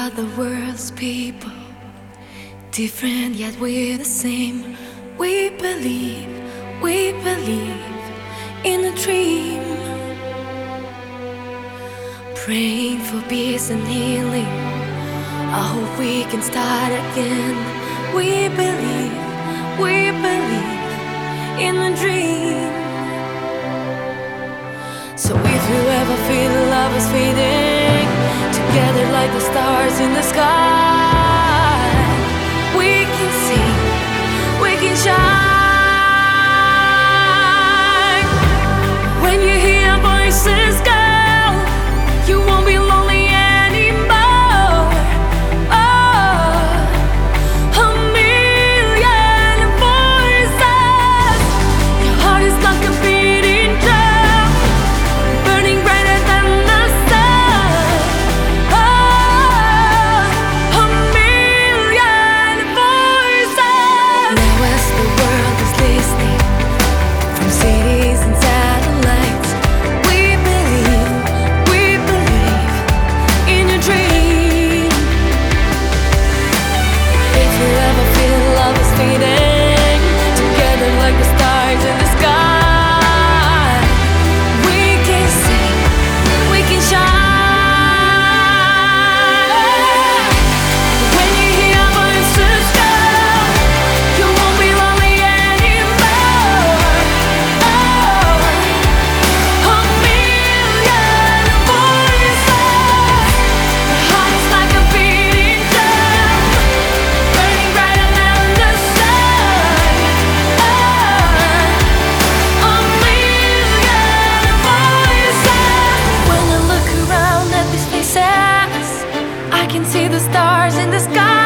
are the world's people, different yet we're the same. We believe in a dream, praying for peace and healing. I hope we can start again. We believe in a dream. So if you ever feel love is fading, together like the stars in the sky, we can sing, we can shine. When you hear voices go, you won't be lonely anymore. Oh, a million voices. Your heart is like a beating drum, burning brighter than the sun. Oh, a million voices. Now as the world is listening from cities and satellites, we believe in a dream. If you ever feel love is fading, together like the stars in the sky, we can sing, we can shine. When you hear voices go, you won't be lonely anymore. Oh, a million voices. Your heart is like a beating drum, burning brighter than the sun. Oh, a million voices. When I look around at these faces, I can see the stars in the sky.